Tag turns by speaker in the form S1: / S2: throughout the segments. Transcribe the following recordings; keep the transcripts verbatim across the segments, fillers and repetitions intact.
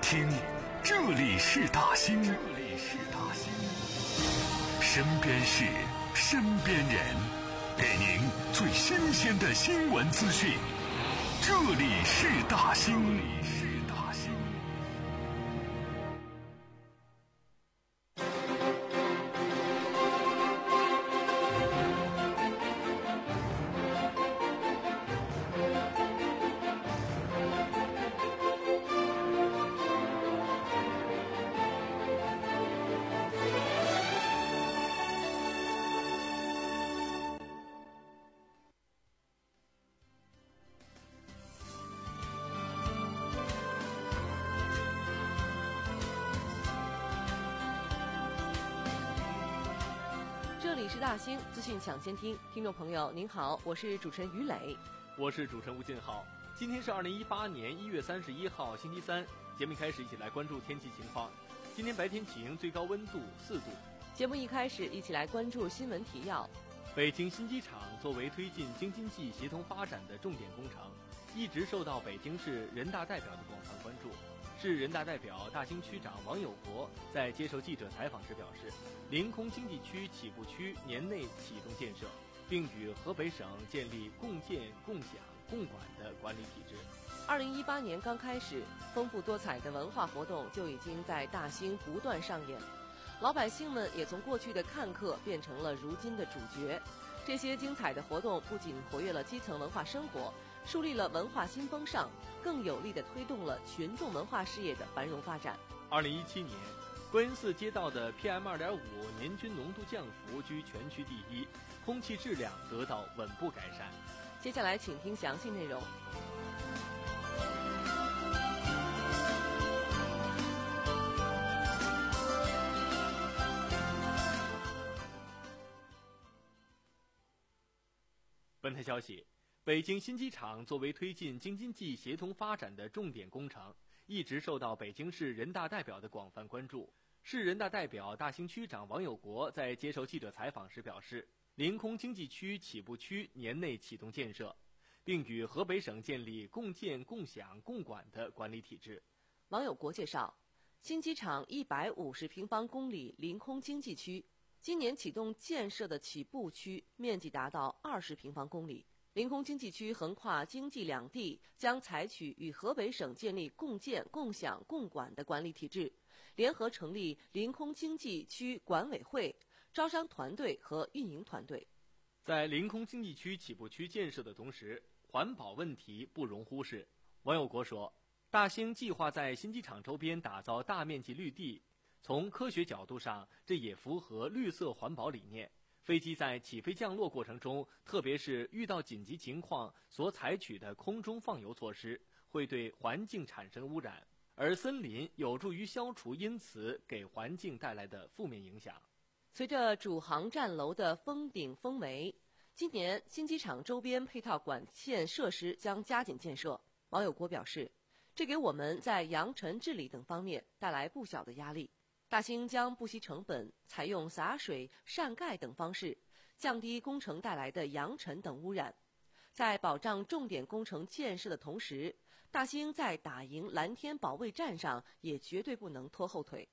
S1: 听，这里是大兴，这里是大兴，身边事，身边人，给您最新鲜的新闻资讯。这里是大兴，这里是大兴。
S2: 这里是大兴资讯抢先听，听众朋友您好，我是主持人于磊，
S3: 我是主持人吴俊浩。今天是二零一八年一月三十一号星期三，节目一开始一起来关注天气情况。今天白天晴，最高温度四度。
S2: 节目一开始一起来关注新闻提要。
S3: 北京新机场作为推进京津冀协同发展的重点工程，一直受到北京市人大代表的广泛关注。市人大代表大兴区长王有国在接受记者采访时表示，临空经济区起步区年内启动建设，并与河北省建立共建、共享、共管的管理体制。
S2: 二零一八年刚开始，丰富多彩的文化活动就已经在大兴不断上演，老百姓们也从过去的看客变成了如今的主角。这些精彩的活动不仅活跃了基层文化生活，树立了文化新风尚，更有力地推动了群众文化事业的繁荣发展。
S3: 二零一七年，观音寺街道的 P M 二点五 年均浓度降幅居全区第一，空气质量得到稳步改善。
S2: 接下来请听详细内容。
S3: 本台消息，北京新机场作为推进京津冀协同发展的重点工程，一直受到北京市人大代表的广泛关注。市人大代表大兴区长王有国在接受记者采访时表示，临空经济区起步区年内启动建设，并与河北省建立共建、共享、共管的管理体制。
S2: 王有国介绍，新机场一百五十平方公里临空经济区今年启动建设的起步区面积达到二十平方公里，临空经济区横跨京冀两地，将采取与河北省建立共建、共享、共管的管理体制，联合成立临空经济区管委会、招商团队和运营团队。
S3: 在临空经济区起步区建设的同时，环保问题不容忽视。王有国说，大兴计划在新机场周边打造大面积绿地，从科学角度上，这也符合绿色环保理念。飞机在起飞降落过程中，特别是遇到紧急情况所采取的空中放油措施，会对环境产生污染，而森林有助于消除因此给环境带来的负面影响。
S2: 随着主航站楼的封顶封围，今年新机场周边配套管线设施将加紧建设。王有国表示，这给我们在扬尘治理等方面带来不小的压力。大兴将不惜成本，采用洒水、上盖等方式，降低工程带来的扬尘等污染。在保障重点工程建设的同时，大兴在打赢蓝天保卫战上也绝对不能拖后腿。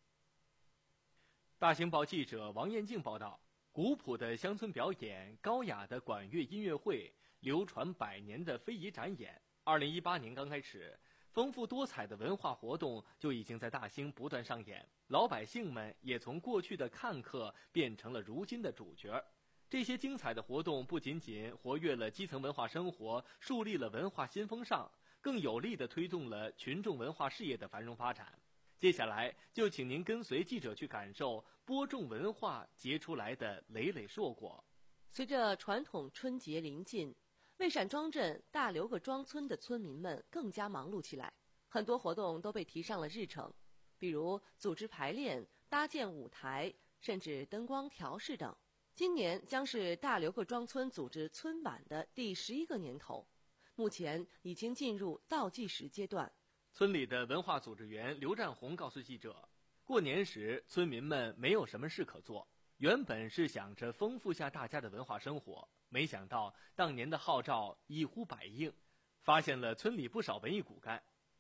S3: 大兴报记者王艳静报道，古朴的乡村表演、高雅的管乐音乐会、流传百年的非遗展演，二零一八年刚开始，丰富多彩的文化活动就已经在大兴不断上演，老百姓们也从过去的看客变成了如今的主角。这些精彩的活动不仅仅活跃了基层文化生活，树立了文化新风尚，更有力地推动了群众文化事业的繁荣发展。接下来就请您跟随记者去感受播种文化结出来的累累硕果。
S2: 随着传统春节临近，魏善庄镇大刘个庄村的村民们更加忙碌起来，很多活动都被提上了日程，比如组织排练、搭建舞台，甚至灯光调试等。今年将是大刘个庄村组织村晚的第十一个年头，目前已经进入倒计时阶段。
S3: 村里的文化组织员刘占红告诉记者，过年时村民们没有什么事可做，原本是想着丰富下大家的文化生活，没想到当年的号召一呼百应，发现了村里不少文艺骨干。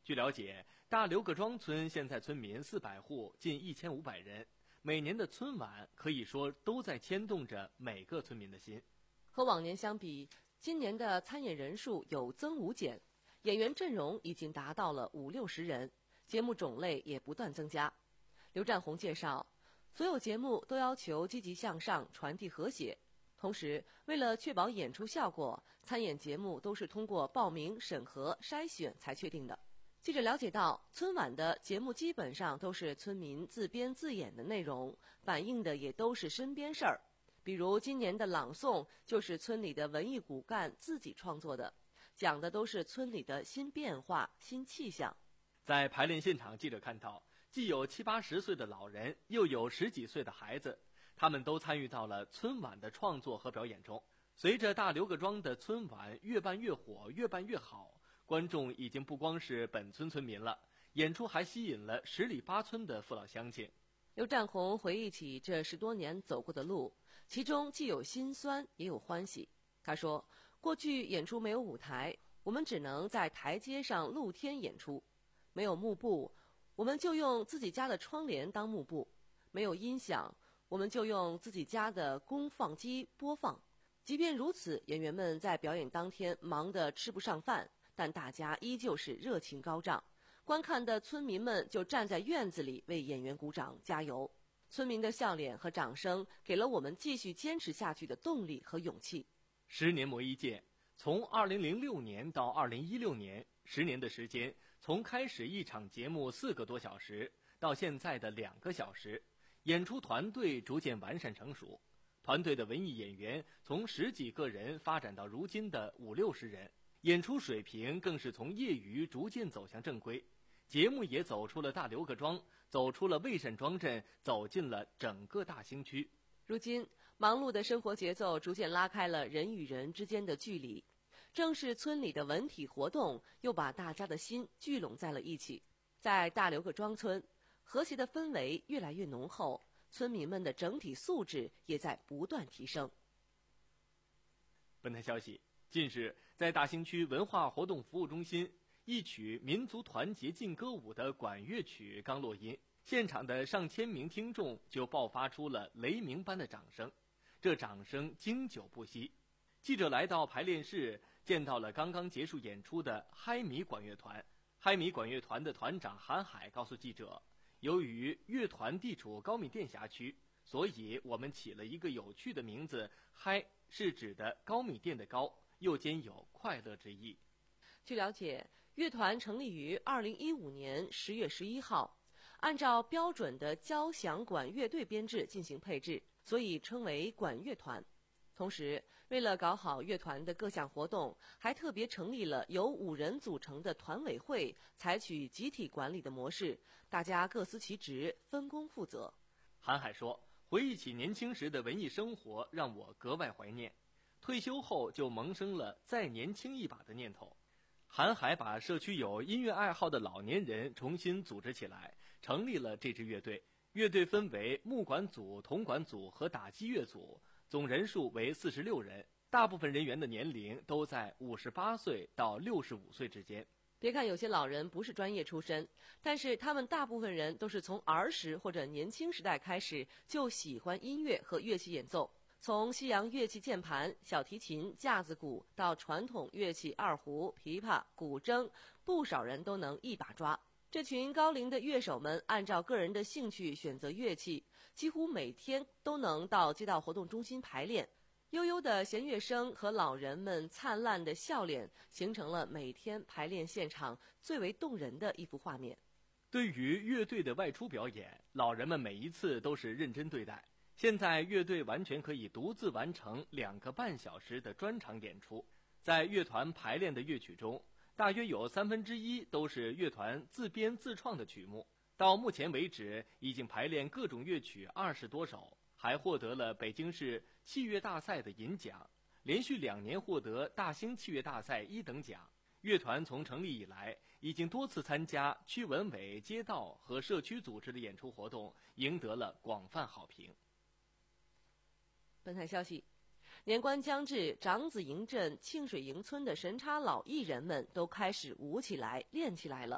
S3: 据了解，大刘各庄村现在村民四百户，近一千五百人，每年的春晚可以说都在牵动着每个村民的心。
S2: 和往年相比，今年的参演人数有增无减，演员阵容已经达到了五六十人，节目种类也不断增加。刘占宏介绍，所有节目都要求积极向上，传递和谐。同时，为了确保演出效果，参演节目都是通过报名、审核、筛选才确定的。记者了解到，春晚的节目基本上都是村民自编自演的内容，反映的也都是身边事儿。比如今年的朗诵就是村里的文艺骨干自己创作的，讲的都是村里的新变化、新气象。
S3: 在排练现场，记者看到，既有七八十岁的老人，又有十几岁的孩子，他们都参与到了春晚的创作和表演中。随着大刘各庄的春晚越办越火，越办越好，观众已经不光是本村村民了，演出还吸引了十里八村的父老乡亲。
S2: 刘占宏回忆起这十多年走过的路，其中既有辛酸，也有欢喜。他说，过去演出没有舞台，我们只能在台阶上露天演出；没有幕布，我们就用自己家的窗帘当幕布；没有音响，我们就用自己家的功放机播放。即便如此，演员们在表演当天忙得吃不上饭，但大家依旧是热情高涨。观看的村民们就站在院子里为演员鼓掌加油，村民的笑脸和掌声给了我们继续坚持下去的动力和勇气。
S3: 十年磨一剑，从二零零六年到二零一六年，十年的时间，从开始一场节目四个多小时，到现在的两个小时，演出团队逐渐完善成熟。团队的文艺演员从十几个人发展到如今的五六十人，演出水平更是从业余逐渐走向正规。节目也走出了大刘各庄，走出了魏善庄镇，走进了整个大兴区。
S2: 如今，忙碌的生活节奏逐渐拉开了人与人之间的距离，正是村里的文体活动，又把大家的心聚拢在了一起。在大刘各庄村，和谐的氛围越来越浓厚，村民们的整体素质也在不断提升。
S3: 本台消息，近日在大兴区文化活动服务中心，一曲民族团结劲歌舞的管乐曲刚落音，现场的上千名听众就爆发出了雷鸣般的掌声，这掌声经久不息。记者来到排练室，见到了刚刚结束演出的嗨米管乐团。嗨米管乐团的团长韩海告诉记者，由于乐团地处高密电辖区，所以我们起了一个有趣的名字，嗨是指的高密电的高，又兼有快乐之意。
S2: 据了解，乐团成立于二零一五年十月十一号，按照标准的交响管乐队编制进行配置，所以称为管乐团。同时，为了搞好乐团的各项活动，还特别成立了由五人组成的团委会，采取集体管理的模式，大家各司其职，分工负责。
S3: 韩海说，回忆起年轻时的文艺生活，让我格外怀念。退休后就萌生了再年轻一把的念头。韩海把社区有音乐爱好的老年人重新组织起来，成立了这支乐队。乐队分为木管组、铜管组和打击乐组，总人数为四十六人，大部分人员的年龄都在五十八岁到六十五岁之间。
S2: 别看有些老人不是专业出身，但是他们大部分人都是从儿时或者年轻时代开始就喜欢音乐和乐器演奏。从西洋乐器键盘、小提琴、架子鼓到传统乐器二胡、琵琶、古筝，不少人都能一把抓。这群高龄的乐手们按照个人的兴趣选择乐器，几乎每天都能到街道活动中心排练。悠悠的弦乐声和老人们灿烂的笑脸，形成了每天排练现场最为动人的一幅画面。
S3: 对于乐队的外出表演，老人们每一次都是认真对待。现在乐队完全可以独自完成两个半小时的专场演出。在乐团排练的乐曲中，大约有三分之一都是乐团自编自创的曲目。到目前为止，已经排练各种乐曲二十多首，还获得了北京市器乐大赛的银奖，连续两年获得大兴器乐大赛一等奖。乐团从成立以来，已经多次参加区文委、街道和社区组织的演出活动，赢得了广泛好评。
S2: 本台消息，年关将至，长子营镇庆水营村的神插老艺人们都开始舞起来、练起来了。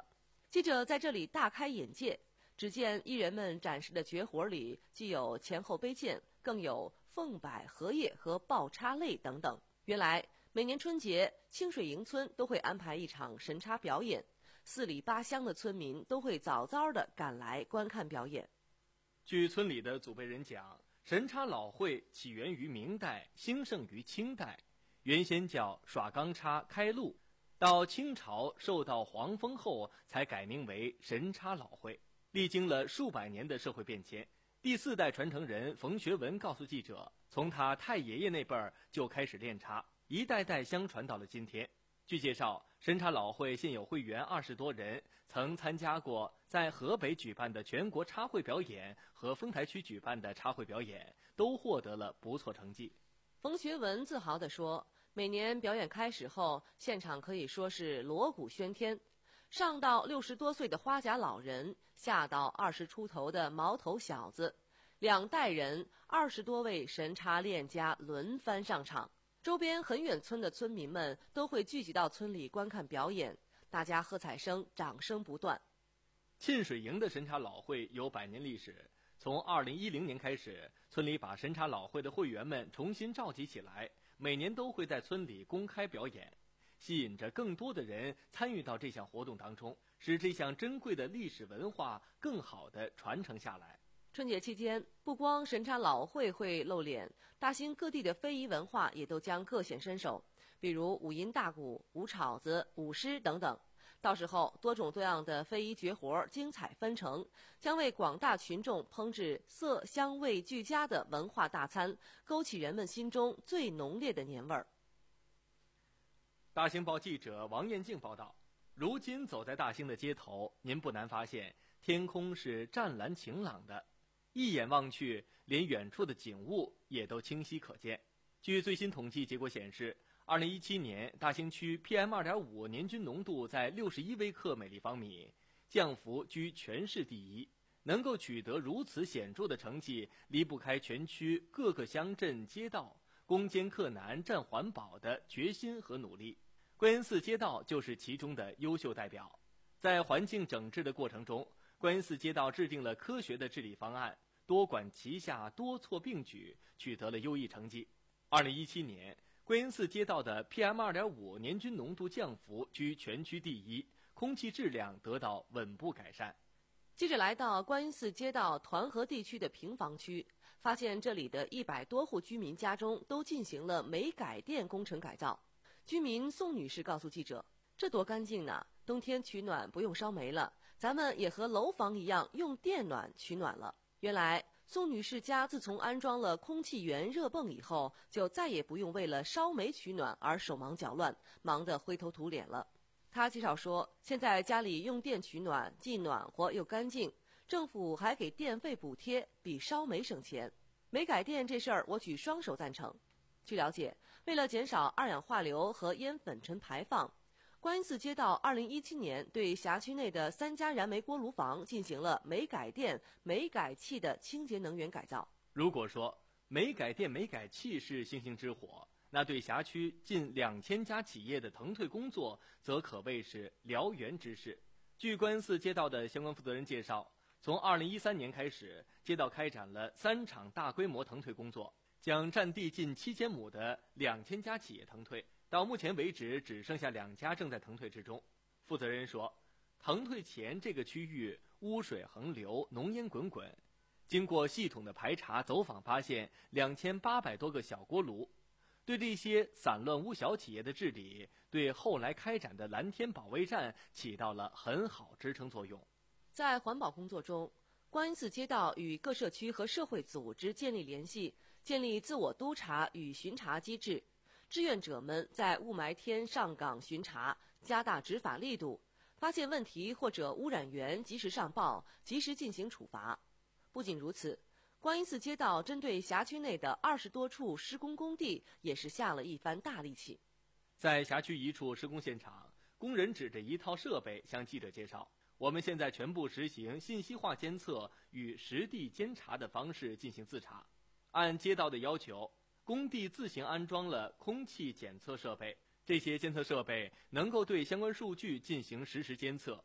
S2: 记者在这里大开眼界，只见艺人们展示的绝活里，既有前后杯剑，更有凤摆荷叶和爆叉类等等。原来每年春节，清水营村都会安排一场神叉表演，四里八乡的村民都会早早地赶来观看表演。
S3: 据村里的祖辈人讲，神叉老会起源于明代，兴盛于清代，原先叫耍钢叉开路，到清朝受到皇封后才改名为神叉老会。历经了数百年的社会变迁，第四代传承人冯学文告诉记者，从他太爷爷那辈儿就开始练叉，一代代相传到了今天。据介绍，神叉老会现有会员二十多人，曾参加过在河北举办的全国叉会表演和丰台区举办的叉会表演，都获得了不错成绩。
S2: 冯学文自豪地说，每年表演开始后，现场可以说是锣鼓喧天，上到六十多岁的花甲老人，下到二十出头的毛头小子，两代人二十多位神叉练家轮番上场。周边很远村的村民们都会聚集到村里观看表演，大家喝彩声、掌声不断。
S3: 沁水营的神叉老会有百年历史，从二零一零年开始，村里把神叉老会的会员们重新召集起来，每年都会在村里公开表演，吸引着更多的人参与到这项活动当中，使这项珍贵的历史文化更好地传承下来。
S2: 春节期间，不光神叉老会会露脸，大兴各地的非遗文化也都将各显身手，比如五音大鼓、舞晁子、舞狮等等。到时候，多种多样的非遗绝活精彩纷呈，将为广大群众烹制色香味俱佳的文化大餐，勾起人们心中最浓烈的年味儿。
S3: 大兴报记者王艳静报道，如今走在大兴的街头，您不难发现天空是湛蓝晴朗的，一眼望去，连远处的景物也都清晰可见。据最新统计结果显示，二零一七年大兴区 P M 二点五 年均浓度在六十一微克每立方米，降幅居全市第一。能够取得如此显著的成绩，离不开全区各个乡镇街道攻坚克难、战环保的决心和努力。观音寺街道就是其中的优秀代表。在环境整治的过程中，观音寺街道制定了科学的治理方案，多管齐下、多措并举，取得了优异成绩。二零一七年，观音寺街道的 P M 二点五 年均浓度降幅居全区第一，空气质量得到稳步改善。
S2: 记者来到观音寺街道团河地区的平房区，发现这里的一百多户居民家中都进行了煤改电工程改造。居民宋女士告诉记者，这多干净呢，冬天取暖不用烧煤了，咱们也和楼房一样用电暖取暖了。原来宋女士家自从安装了空气源热泵以后，就再也不用为了烧煤取暖而手忙脚乱，忙得灰头土脸了。她介绍说，现在家里用电取暖既暖和又干净，政府还给电费补贴，比烧煤省钱。煤改电这事儿我举双手赞成。据了解，为了减少二氧化硫和烟粉尘排放，观音寺街道二零一七年对辖区内的三家燃煤锅炉房进行了煤改电、煤改气的清洁能源改造。
S3: 如果说煤改电、煤改气是星星之火，那对辖区近两千家企业的腾退工作则可谓是燎原之势。据观音寺街道的相关负责人介绍，从二零一三年开始，街道开展了三场大规模腾退工作，将占地近七千亩的两千家企业腾退。到目前为止，只剩下两家正在腾退之中。负责人说，腾退前这个区域污水横流，浓烟滚滚。经过系统的排查走访，发现两千八百多个小锅炉。对这些散乱无小企业的治理，对后来开展的蓝天保卫战起到了很好支撑作用。
S2: 在环保工作中，观音寺街道与各社区和社会组织建立联系，建立自我督查与巡查机制。志愿者们在雾霾天上岗巡查，加大执法力度，发现问题或者污染源及时上报，及时进行处罚。不仅如此，观音寺街道针对辖区内的二十多处施工工地也是下了一番大力气。
S3: 在辖区一处施工现场，工人指着一套设备向记者介绍，我们现在全部实行信息化监测与实地监察的方式进行自查。按街道的要求，工地自行安装了空气检测设备，这些监测设备能够对相关数据进行实时监测。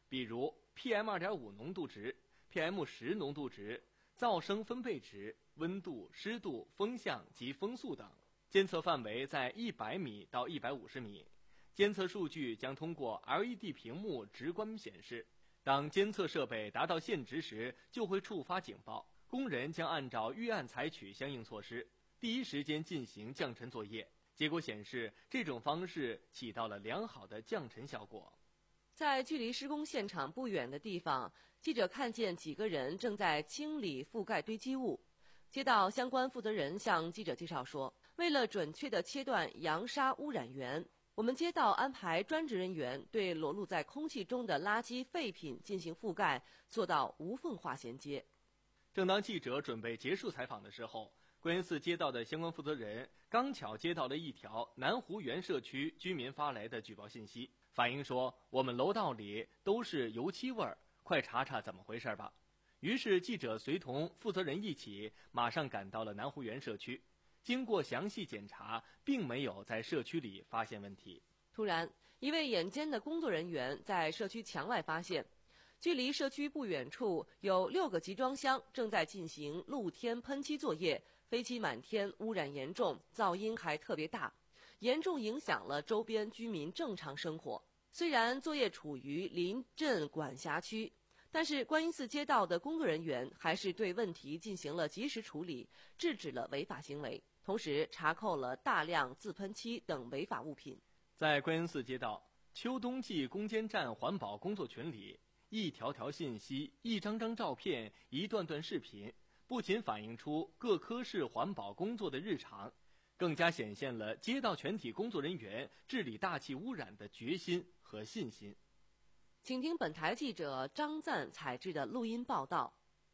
S3: 比如 P M 二点五 浓度值、P M 十 浓度值、噪声分贝值、温度、湿度、风向及风速等，监测范围在一百米到一百五十米。监测数据将通过 L E D 屏幕直观显示，当监测设备达到限值时，就会触发警报，工人将按照预案采取相应措施，第一时间进行降尘作业。结果显示，这种方式起到了良好的降尘效果。
S2: 在距离施工现场不远的地方，记者看见几个人正在清理覆盖堆积物。街道相关负责人向记者介绍说，为了准确地切断扬沙污染源，我们街道安排专职人员对裸露在空气中的垃圾废品进行覆盖，做到无缝化衔接。
S3: 正当记者准备结束采访的时候，观音寺街道的相关负责人刚巧接到了一条南湖园社区居民发来的举报信息，反映说我们楼道里都是油漆味儿，快查查怎么回事吧。于是记者随同负责人一起马上赶到了南湖园社区，经过详细检查，并没有在社区里发现问题。
S2: 突然，一位眼尖的工作人员在社区墙外发现，距离社区不远处有六个集装箱正在进行露天喷漆作业，飞机满天，污染严重，噪音还特别大，严重影响了周边居民正常生活。虽然作业处于临镇管辖区，但是观音寺街道的工作人员还是对问题进行了及时处理，制止了违法行为，同时查扣了大量自喷漆等违法物品。
S3: 在观音寺街道秋冬季攻坚战环保工作群里，一条条信息、一张张照片、一段段视频，不仅反映出各科室环保工作的日常，更加显现了街道全体工作人员治理大气污染的决心和信心。
S2: 请听本台记者张赞采制的录音报道。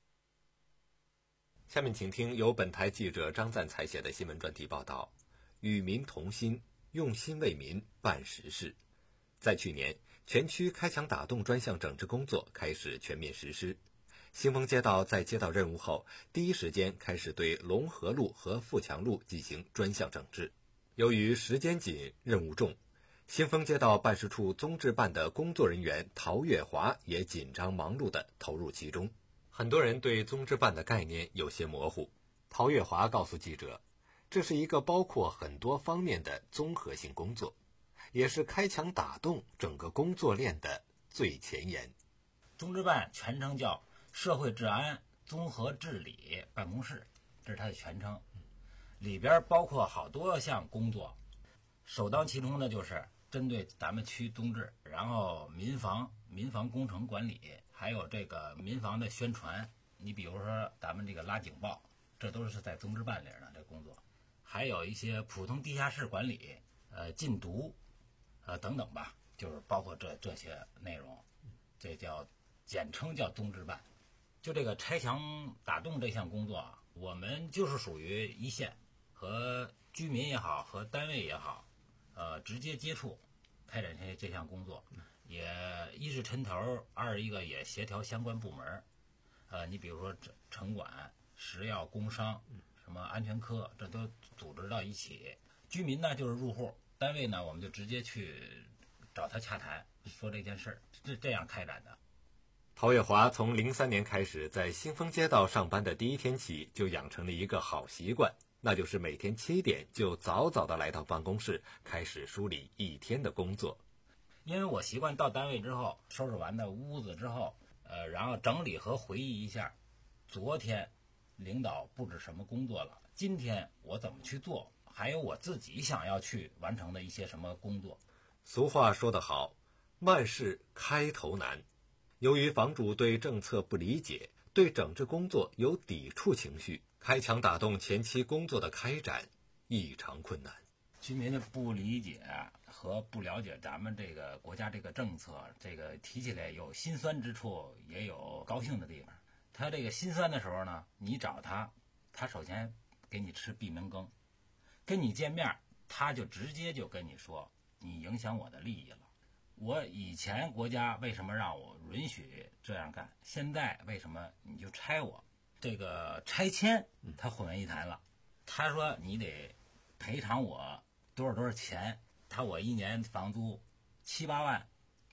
S4: 下面请听由本台记者张赞采写的新闻专题报道：与民同心，用心为民办实事。在去年，全区开墙打洞专项整治工作开始全面实施。新丰街道在接到任务后，第一时间开始对龙河路和富强路进行专项整治。由于时间紧、任务重，新丰街道办事处综治办的工作人员陶月华也紧张忙碌地投入其中。很多人对综治办的概念有些模糊，陶月华告诉记者，这是一个包括很多方面的综合性工作，也是开墙打洞整个工作链的最前沿。
S5: 综治办全称叫社会治安综合治理办公室，这是它的全称，里边包括好多项工作，首当其冲的就是针对咱们区综治，然后民防、民防工程管理，还有这个民防的宣传。你比如说咱们这个拉警报，这都是在综治办里的这工作，还有一些普通地下室管理、呃禁毒，呃等等吧，就是包括这这些内容，这叫简称叫综治办。就这个拆墙打洞这项工作啊，我们就是属于一线，和居民也好，和单位也好，呃，直接接触，开展这这项工作，也一是抻头，二一个也协调相关部门，呃，你比如说城管、食药、工商、什么安全科，这都组织到一起。居民呢就是入户，单位呢我们就直接去找他洽谈，说这件事儿，是这样开展的。
S4: 陶月华从零三年开始在新丰街道上班的第一天起，就养成了一个好习惯，那就是每天七点就早早的来到办公室，开始梳理一天的工作。
S5: 因为我习惯到单位之后，收拾完的屋子之后，呃，然后整理和回忆一下，昨天领导布置什么工作了，今天我怎么去做，还有我自己想要去完成的一些什么工作。
S4: 俗话说得好，万事开头难。由于房主对政策不理解，对整治工作有抵触情绪，开墙打洞前期工作的开展异常困难。
S5: 居民的不理解和不了解咱们这个国家这个政策，这个提起来有心酸之处，也有高兴的地方。他这个心酸的时候呢，你找他，他首先给你吃闭门羹，跟你见面，他就直接就跟你说，你影响我的利益了。我以前国家为什么让我允许这样干，现在为什么你就拆我？这个拆迁他混为一谈了，他说你得赔偿我多少多少钱，他我一年房租七八万，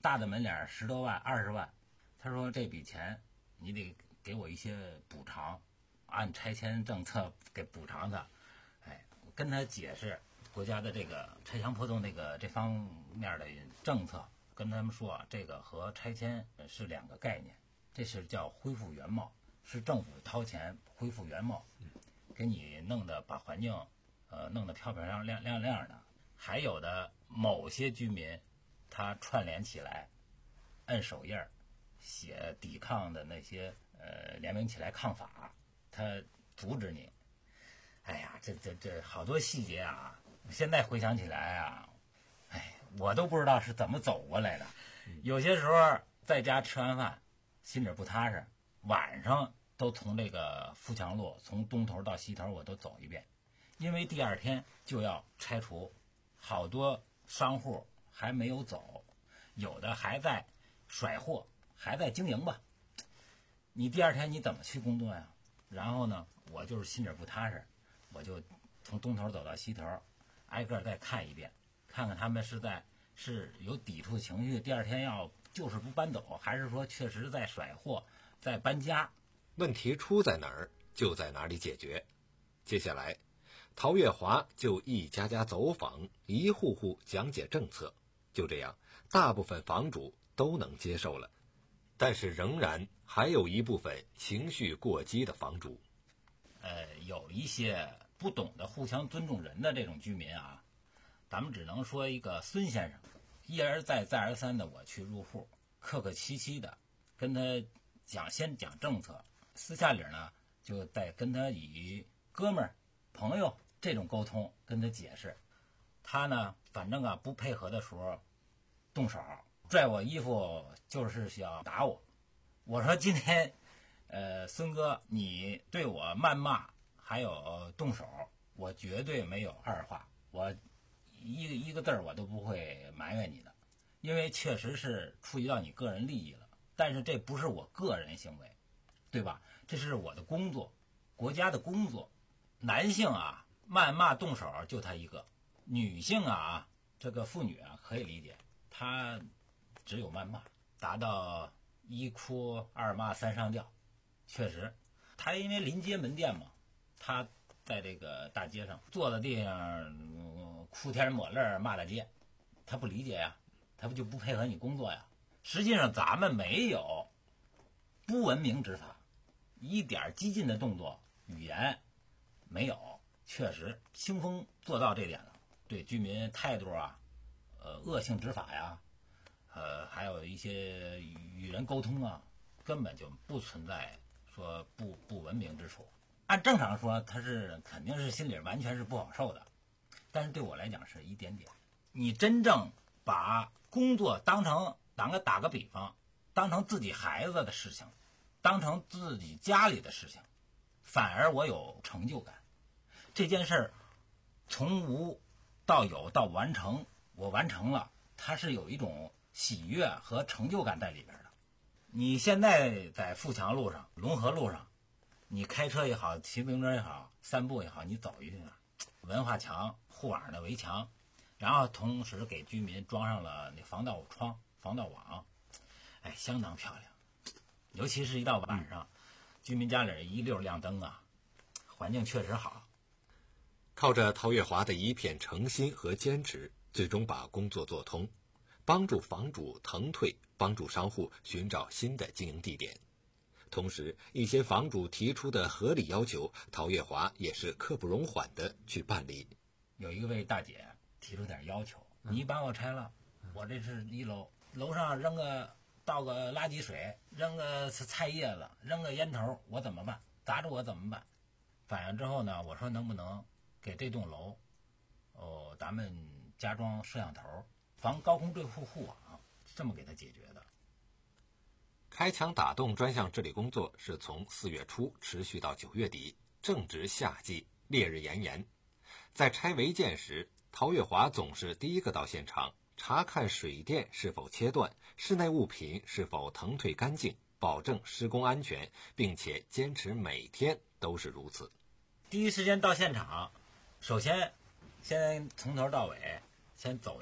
S5: 大的门脸十多万、二十万，他说这笔钱你得给我一些补偿，按拆迁政策给补偿他。哎，我跟他解释国家的这个拆墙破洞那个这方面的政策，跟他们说这个和拆迁是两个概念，这是叫恢复原貌，是政府掏钱恢复原貌，给你弄得把环境呃弄得漂漂亮亮亮亮的。还有的某些居民他串联起来摁手印儿写抵抗的那些呃联名起来抗法，他阻止你。哎呀，这这这好多细节啊，现在回想起来啊，哎，我都不知道是怎么走过来的。有些时候在家吃完饭心里不踏实，晚上都从这个富强路从东头到西头我都走一遍，因为第二天就要拆除，好多商户还没有走，有的还在甩货，还在经营吧。你第二天你怎么去工作呀？然后呢，我就是心里不踏实，我就从东头走到西头，挨个再看一遍，看看他们是在是有抵触情绪，第二天要就是不搬走，还是说确实在甩货，在搬家。
S4: 问题出在哪儿，就在哪里解决。接下来，陶月华就一家家走访，一户户讲解政策。就这样，大部分房主都能接受了。但是仍然还有一部分情绪过激的房主。
S5: 呃，有一些不懂得互相尊重人的这种居民啊，咱们只能说一个孙先生，一而再再而三的我去入户，客客气气的跟他讲，先讲政策，私下里呢就在跟他以哥们儿、朋友这种沟通跟他解释。他呢，反正啊不配合的时候动手拽我衣服，就是想打我。我说今天呃，孙哥，你对我谩骂还有动手，我绝对没有二话，我一个一个字儿我都不会埋怨你的，因为确实是触及到你个人利益了。但是这不是我个人行为，对吧？这是我的工作，国家的工作。男性啊，谩骂动手就他一个；女性啊，这个妇女啊可以理解，她只有谩骂，达到一哭二骂三上吊。确实，他因为临街门店嘛，他在这个大街上坐在地上、嗯、哭天抹泪骂大街，他不理解呀，他不就不配合你工作呀？实际上咱们没有不文明执法，一点激进的动作语言没有，确实兴风做到这点了。对居民态度啊，呃，恶性执法呀，呃，还有一些与人沟通啊，根本就不存在说不不文明之处。按正常说，他是肯定是心里完全是不好受的，但是对我来讲是一点点。你真正把工作当成打个打个比方，当成自己孩子的事情，当成自己家里的事情，反而我有成就感。这件事儿从无到有到完成，我完成了，它是有一种喜悦和成就感在里边的。你现在在富强路上、龙河路上，你开车也好，骑自行车也好，散步也好，你走一下，文化墙、护网的围墙，然后同时给居民装上了那防盗窗、防盗网，哎，相当漂亮。尤其是一到晚上，居民家里一溜亮灯啊，环境确实好。
S4: 靠着陶月华的一片诚心和坚持，最终把工作做通，帮助房主腾退，帮助商户寻找新的经营地点。同时，一些房主提出的合理要求，陶月华也是刻不容缓的去办理。
S5: 有一位大姐提出点要求，你把我拆了，我这是一楼，楼上扔个倒个垃圾水，扔个菜叶子，扔个烟头，我怎么办？砸着我怎么办？反映之后呢，我说能不能给这栋楼哦，咱们加装摄像头，防高空坠护护网，这么给他解决的。
S4: 开墙打洞专项治理工作是从四月初持续到九月底，正值夏季，烈日炎炎。在拆违建时，陶月华总是第一个到现场，查看水电是否切断，室内物品是否腾退干净，保证施工安全，并且坚持每天都是如此。
S5: 第一时间到现场，首先先从头到尾先走一遍，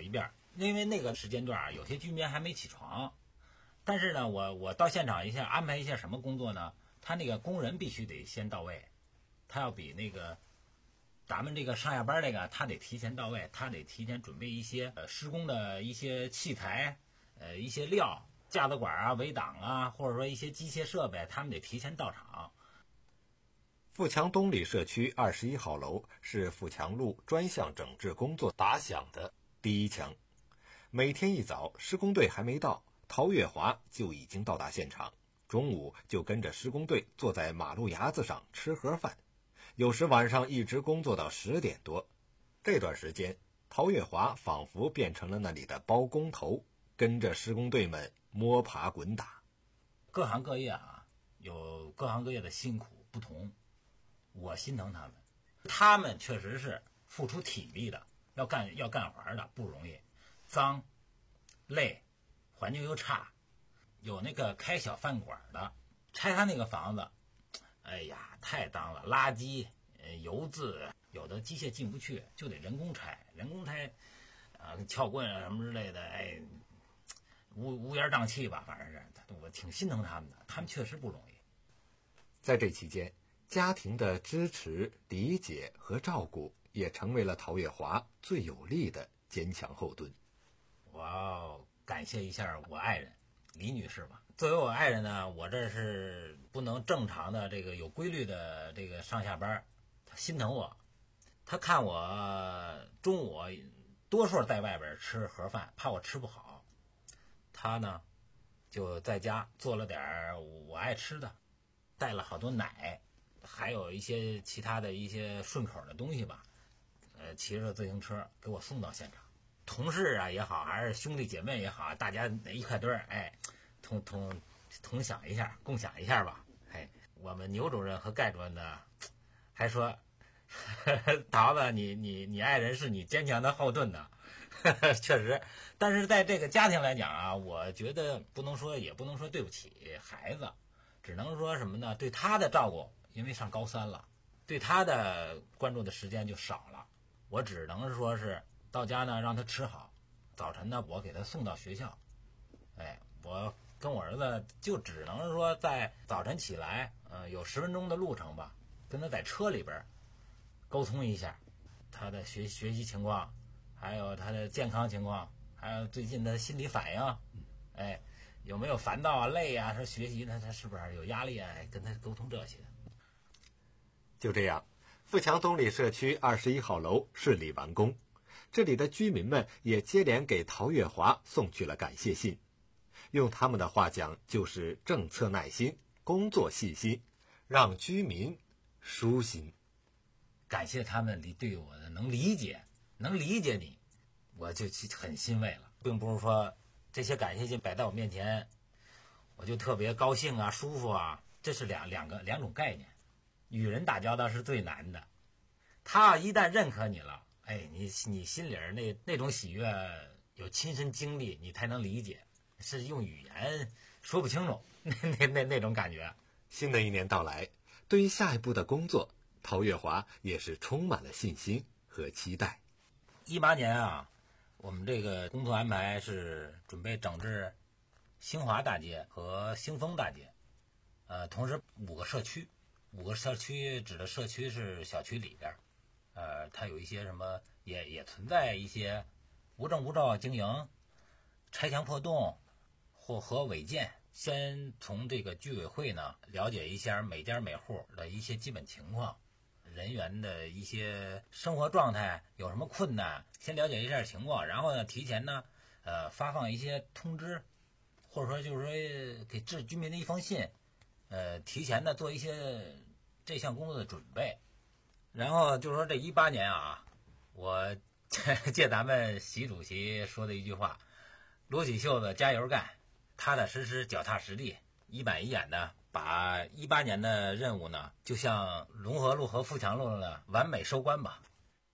S5: 因为那个时间段啊，有些居民还没起床。但是呢，我我到现场一下安排一下什么工作呢？他那个工人必须得先到位，他要比那个咱们这个上下班这个，他得提前到位，他得提前准备一些呃施工的一些器材，呃一些料，架子管啊、围挡啊，或者说一些机械设备，他们得提前到场。
S4: 富强东里社区二十一号楼是富强路专项整治工作打响的第一枪。每天一早，施工队还没到，陶月华就已经到达现场，中午就跟着施工队坐在马路牙子上吃盒饭，有时晚上一直工作到十点多。这段时间，陶月华仿佛变成了那里的包工头，跟着施工队们摸爬滚打。
S5: 各行各业啊，有各行各业的辛苦不同，我心疼他们，他们确实是付出体力的，要干要干活的，不容易，脏、累，环境又差，有那个开小饭馆的，拆他那个房子，哎呀，太脏了，垃圾、呃、油渍，有的机械进不去，就得人工拆，人工拆，啊、呃，撬棍啊什么之类的，哎，乌乌烟瘴气吧，反正是，我挺心疼他们的，他们确实不容易。
S4: 在这期间，家庭的支持、理解和照顾也成为了陶月华最有力的坚强后盾。
S5: 我要感谢一下我爱人李女士吧。作为我爱人呢，我这是不能正常的这个有规律的这个上下班，她心疼我，她看我中午多数在外边吃盒饭，怕我吃不好，她呢就在家做了点我爱吃的，带了好多奶，还有一些其他的一些顺口的东西吧，呃，骑着自行车给我送到现场。同事啊也好，还是兄弟姐妹也好，大家一块堆儿，哎，同同同享一下，共享一下吧。哎，我们牛主任和盖主任呢，还说，呵呵桃子，你你你爱人是你坚强的后盾呢，呵呵确实。但是在这个家庭来讲啊，我觉得不能说，也不能说对不起孩子，只能说什么呢？对他的照顾，因为上高三了，对他的关注的时间就少了。我只能说是到家呢让他吃好，早晨呢我给他送到学校。哎，我跟我儿子就只能说在早晨起来，呃，有十分钟的路程吧，跟他在车里边沟通一下他的学学习情况，还有他的健康情况，还有最近的心理反应，哎，有没有烦躁啊、累啊？说学习他他是不是有压力啊？跟他沟通这些。
S4: 就这样，富强东里社区二十一号楼顺利完工，这里的居民们也接连给陶月华送去了感谢信。用他们的话讲，就是政策耐心，工作细心，让居民舒心。
S5: 感谢他们理对我的能理解，能理解你，我就很欣慰了。并不是说这些感谢信摆在我面前，我就特别高兴啊、舒服啊，这是两两个两种概念。与人打交道是最难的，他一旦认可你了，哎，你你心里那那种喜悦，有亲身经历你才能理解，是用语言说不清楚那那那那种感觉。
S4: 新的一年到来，对于下一步的工作，陶月华也是充满了信心和期待。
S5: 一八年啊，我们这个工作安排是准备整治兴华大街和兴丰大街，呃，同时五个社区。五个社区指的社区是小区里边，呃，它有一些什么也也存在一些无证无照经营、拆墙破洞或和违建。先从这个居委会呢了解一下每家每户的一些基本情况，人员的一些生活状态有什么困难，先了解一下情况，然后呢提前呢呃发放一些通知，或者说就是说给致居民的一封信。呃，提前的做一些这项工作的准备，然后就是说这一八年啊，我借咱们习主席说的一句话，撸起袖子加油干，踏踏实实脚踏实地，一板一眼的把一八年的任务呢，就像龙河路和富强路呢完美收官吧。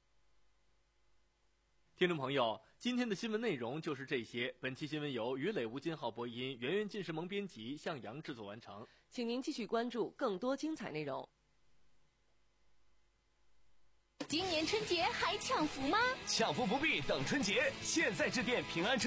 S3: 听众朋友，今天的新闻内容就是这些。本期新闻由于磊吴金浩播音，圆圆近视蒙编辑，向阳制作完成。
S2: 请您继续关注更多精彩内容。
S6: 今年春节还抢福吗？
S7: 抢福不必等春节，现在致电平安车。